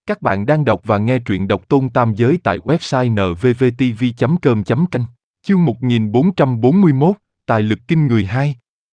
Các bạn đang đọc và nghe truyện Độc Tôn Tam Giới tại website nvvtv.com.canh. Chương 1441, Tài lực kinh người 2.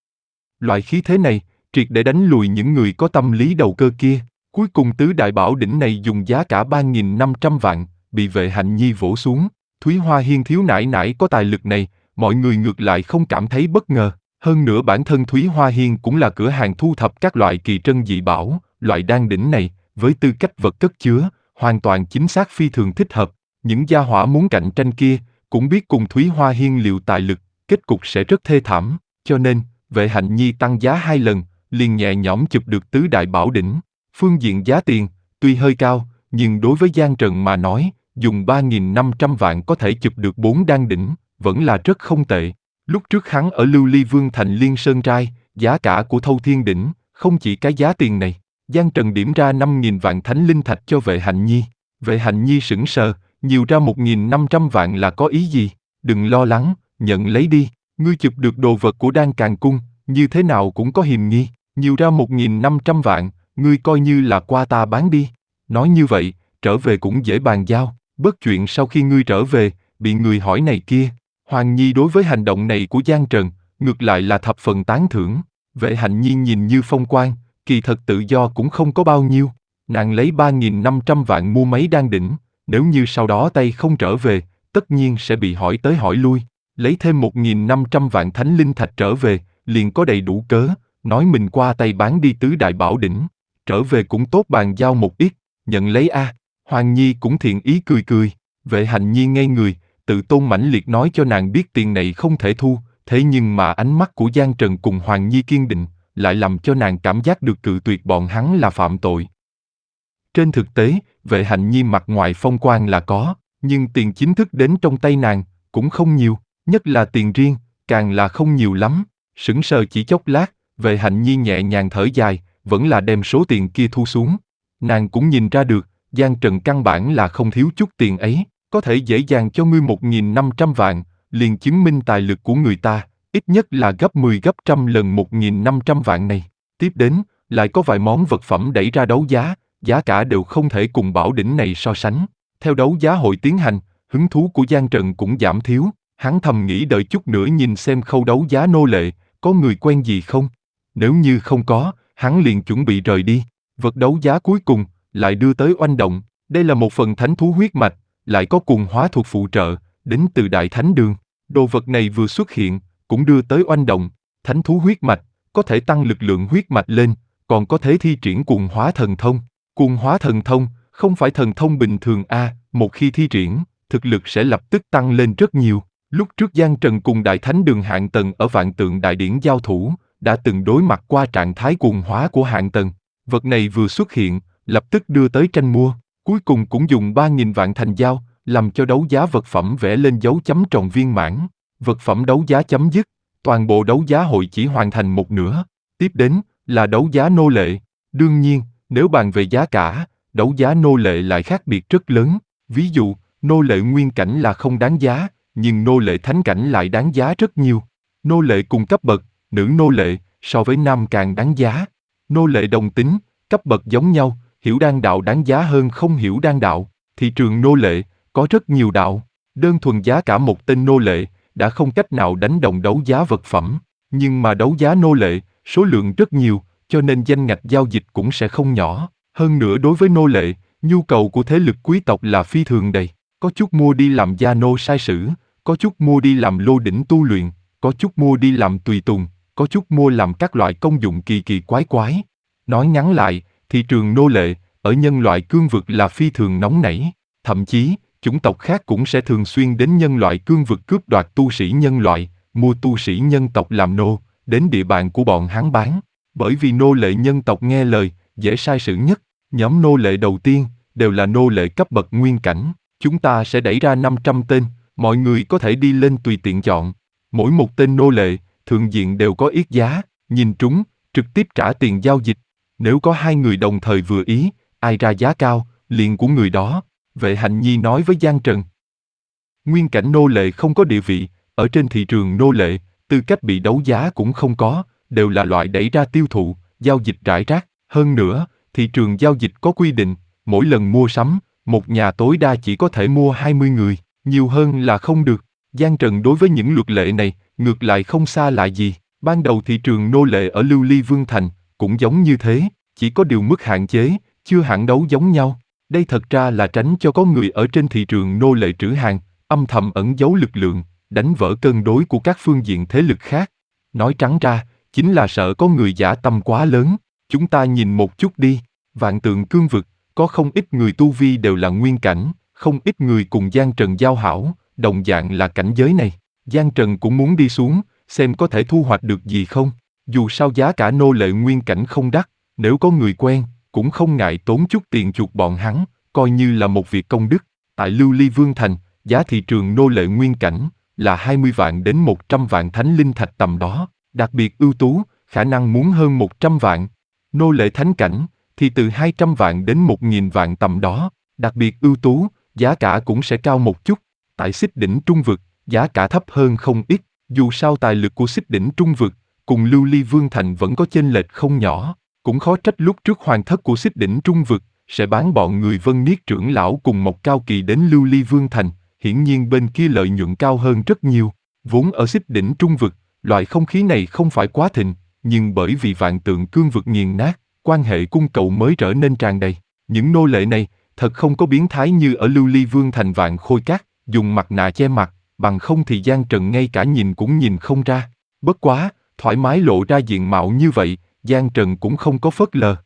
Loại khí thế này, triệt để đánh lùi những người có tâm lý đầu cơ kia. Cuối cùng tứ đại bảo đỉnh này dùng giá cả 3.500 vạn, bị Vệ Hạnh Nhi vỗ xuống. Thúy Hoa Hiên thiếu nãi nãi có tài lực này, mọi người ngược lại không cảm thấy bất ngờ. Hơn nữa bản thân Thúy Hoa Hiên cũng là cửa hàng thu thập các loại kỳ trân dị bảo, loại đan đỉnh này, với tư cách vật cất chứa, hoàn toàn chính xác phi thường thích hợp. Những gia hỏa muốn cạnh tranh kia, cũng biết cùng Thúy Hoa Hiên liều tài lực, kết cục sẽ rất thê thảm, cho nên, Vệ Hạnh Nhi tăng giá 2 lần, liền nhẹ nhõm chụp được tứ đại bảo đỉnh. Phương diện giá tiền, tuy hơi cao, nhưng đối với Giang Trần mà nói, dùng 3.500 vạn có thể chụp được 4 đan đỉnh, vẫn là rất không tệ. Lúc trước hắn ở Lưu Ly Vương Thành Liên Sơn Trai, giá cả của Thâu Thiên Đỉnh, không chỉ cái giá tiền này. Giang Trần điểm ra 5.000 vạn thánh linh thạch cho Vệ Hạnh Nhi. Vệ Hạnh Nhi sững sờ, nhiều ra 1.500 vạn là có ý gì? Đừng lo lắng, nhận lấy đi. Ngươi chụp được đồ vật của Đan Càn Cung, như thế nào cũng có hiềm nghi. Nhiều ra 1.500 vạn, ngươi coi như là qua ta bán đi. Nói như vậy, trở về cũng dễ bàn giao. Bớt chuyện sau khi ngươi trở về, bị người hỏi này kia. Hoàng Nhi đối với hành động này của Giang Trần, ngược lại là thập phần tán thưởng. Vệ Hạnh Nhi nhìn như phong quang, kỳ thật tự do cũng không có bao nhiêu. Nàng lấy 3.500 vạn mua mấy đan đỉnh, nếu như sau đó tay không trở về, tất nhiên sẽ bị hỏi tới hỏi lui. Lấy thêm 1.500 vạn thánh linh thạch trở về, liền có đầy đủ cớ, nói mình qua tay bán đi tứ đại bảo đỉnh. Trở về cũng tốt bàn giao một ít, nhận lấy a. Hoàng Nhi cũng thiện ý cười cười. Vệ Hạnh Nhi ngây người, tự tôn mãnh liệt nói cho nàng biết tiền này không thể thu, thế nhưng mà ánh mắt của Giang Trần cùng Hoàng Nhi kiên định, lại làm cho nàng cảm giác được cự tuyệt bọn hắn là phạm tội. Trên thực tế, Vệ Hạnh Nhi mặt ngoài phong quang là có, nhưng tiền chính thức đến trong tay nàng, cũng không nhiều, nhất là tiền riêng, càng là không nhiều lắm. Sững sờ chỉ chốc lát, Vệ Hạnh Nhi nhẹ nhàng thở dài, vẫn là đem số tiền kia thu xuống. Nàng cũng nhìn ra được, Giang Trần căn bản là không thiếu chút tiền ấy, có thể dễ dàng cho ngươi 1.500 vạn, liền chứng minh tài lực của người ta, ít nhất là gấp 10 gấp trăm lần 1.500 vạn này. Tiếp đến, lại có vài món vật phẩm đẩy ra đấu giá, giá cả đều không thể cùng bảo đỉnh này so sánh. Theo đấu giá hội tiến hành, hứng thú của Giang Trần cũng giảm thiếu, hắn thầm nghĩ đợi chút nữa nhìn xem khâu đấu giá nô lệ, có người quen gì không? Nếu như không có, hắn liền chuẩn bị rời đi. Vật đấu giá cuối cùng, lại đưa tới oanh động, đây là một phần thánh thú huyết mạch, lại có cùng hóa thuật phụ trợ, đến từ Đại Thánh Đường. Đồ vật này vừa xuất hiện, cũng đưa tới oanh động. Thánh thú huyết mạch, có thể tăng lực lượng huyết mạch lên, còn có thể thi triển cuồng hóa thần thông. Cuồng hóa thần thông, không phải thần thông bình thường một khi thi triển, thực lực sẽ lập tức tăng lên rất nhiều. Lúc trước Giang Trần cùng Đại Thánh Đường Hạng Tần ở Vạn Tượng Đại Điển giao thủ, đã từng đối mặt qua trạng thái cuồng hóa của Hạng Tần. Vật này vừa xuất hiện, lập tức đưa tới tranh mua, cuối cùng cũng dùng 3.000 vạn thành giao, làm cho đấu giá vật phẩm vẽ lên dấu chấm tròn viên mãn. Vật phẩm đấu giá chấm dứt, toàn bộ đấu giá hội chỉ hoàn thành một nửa. Tiếp đến, là đấu giá nô lệ. Đương nhiên, nếu bàn về giá cả, đấu giá nô lệ lại khác biệt rất lớn. Ví dụ, nô lệ nguyên cảnh là không đáng giá, nhưng nô lệ thánh cảnh lại đáng giá rất nhiều. Nô lệ cùng cấp bậc, nữ nô lệ, so với nam càng đáng giá. Nô lệ đồng tính, cấp bậc giống nhau, hiểu đan đạo đáng giá hơn không hiểu đan đạo. Thị trường nô lệ, có rất nhiều đạo. Đơn thuần giá cả một tên nô lệ, đã không cách nào đánh đồng đấu giá vật phẩm. Nhưng mà đấu giá nô lệ, số lượng rất nhiều, cho nên danh ngạch giao dịch cũng sẽ không nhỏ. Hơn nữa đối với nô lệ, nhu cầu của thế lực quý tộc là phi thường đầy. Có chút mua đi làm gia nô sai sử, có chút mua đi làm lô đỉnh tu luyện, có chút mua đi làm tùy tùng, có chút mua làm các loại công dụng kỳ kỳ quái quái. Nói ngắn lại, thị trường nô lệ, ở nhân loại cương vực là phi thường nóng nảy. Thậm chí, chủng tộc khác cũng sẽ thường xuyên đến nhân loại cương vực cướp đoạt tu sĩ nhân loại, mua tu sĩ nhân tộc làm nô, đến địa bàn của bọn hắn bán. Bởi vì nô lệ nhân tộc nghe lời, dễ sai sử nhất. Nhóm nô lệ đầu tiên, đều là nô lệ cấp bậc nguyên cảnh. Chúng ta sẽ đẩy ra 500 tên, mọi người có thể đi lên tùy tiện chọn. Mỗi một tên nô lệ, thường diện đều có yết giá, nhìn trúng, trực tiếp trả tiền giao dịch. Nếu có 2 người đồng thời vừa ý, ai ra giá cao, liền của người đó. Vệ Hạnh Nhi nói với Giang Trần. Nguyên cảnh nô lệ không có địa vị, ở trên thị trường nô lệ, tư cách bị đấu giá cũng không có, đều là loại đẩy ra tiêu thụ, giao dịch rải rác. Hơn nữa, thị trường giao dịch có quy định, mỗi lần mua sắm, một nhà tối đa chỉ có thể mua 20 người, nhiều hơn là không được. Giang Trần đối với những luật lệ này, ngược lại không xa lạ gì. Ban đầu thị trường nô lệ ở Lưu Ly Vương Thành cũng giống như thế, chỉ có điều mức hạn chế, chưa hẳn đấu giống nhau. Đây thật ra là tránh cho có người ở trên thị trường nô lệ trữ hàng, âm thầm ẩn giấu lực lượng, đánh vỡ cân đối của các phương diện thế lực khác. Nói trắng ra, chính là sợ có người dã tâm quá lớn. Chúng ta nhìn một chút đi, Vạn Tượng Cương Vực, có không ít người tu vi đều là nguyên cảnh, không ít người cùng Giang Trần giao hảo, đồng dạng là cảnh giới này. Giang Trần cũng muốn đi xuống, xem có thể thu hoạch được gì không. Dù sao giá cả nô lệ nguyên cảnh không đắt, nếu có người quen, cũng không ngại tốn chút tiền chuộc bọn hắn, coi như là một việc công đức. Tại Lưu Ly Vương Thành, giá thị trường nô lệ nguyên cảnh là 20 vạn đến 100 vạn thánh linh thạch tầm đó, đặc biệt ưu tú, khả năng muốn hơn 100 vạn. Nô lệ thánh cảnh thì từ 200 vạn đến 1.000 vạn tầm đó, đặc biệt ưu tú, giá cả cũng sẽ cao một chút. Tại Xích Đỉnh Trung Vực, giá cả thấp hơn không ít, dù sao tài lực của Xích Đỉnh Trung Vực cùng Lưu Ly Vương Thành vẫn có chênh lệch không nhỏ, cũng khó trách lúc trước hoàng thất của Xích Đỉnh Trung Vực sẽ bán bọn người Vân Niết trưởng lão cùng Mộc Cao Kỳ đến Lưu Ly Vương Thành, hiển nhiên bên kia lợi nhuận cao hơn rất nhiều. Vốn ở Xích Đỉnh Trung Vực, loại không khí này không phải quá thịnh, nhưng bởi vì Vạn Tượng Cương Vực nghiền nát, quan hệ cung cầu mới trở nên tràn đầy. Những nô lệ này thật không có biến thái như ở Lưu Ly Vương Thành Vạn Khôi Các, dùng mặt nạ che mặt, bằng không thì Giang Trần ngay cả nhìn cũng nhìn không ra. Bất quá, thoải mái lộ ra diện mạo như vậy, Giang Trần cũng không có phớt lờ.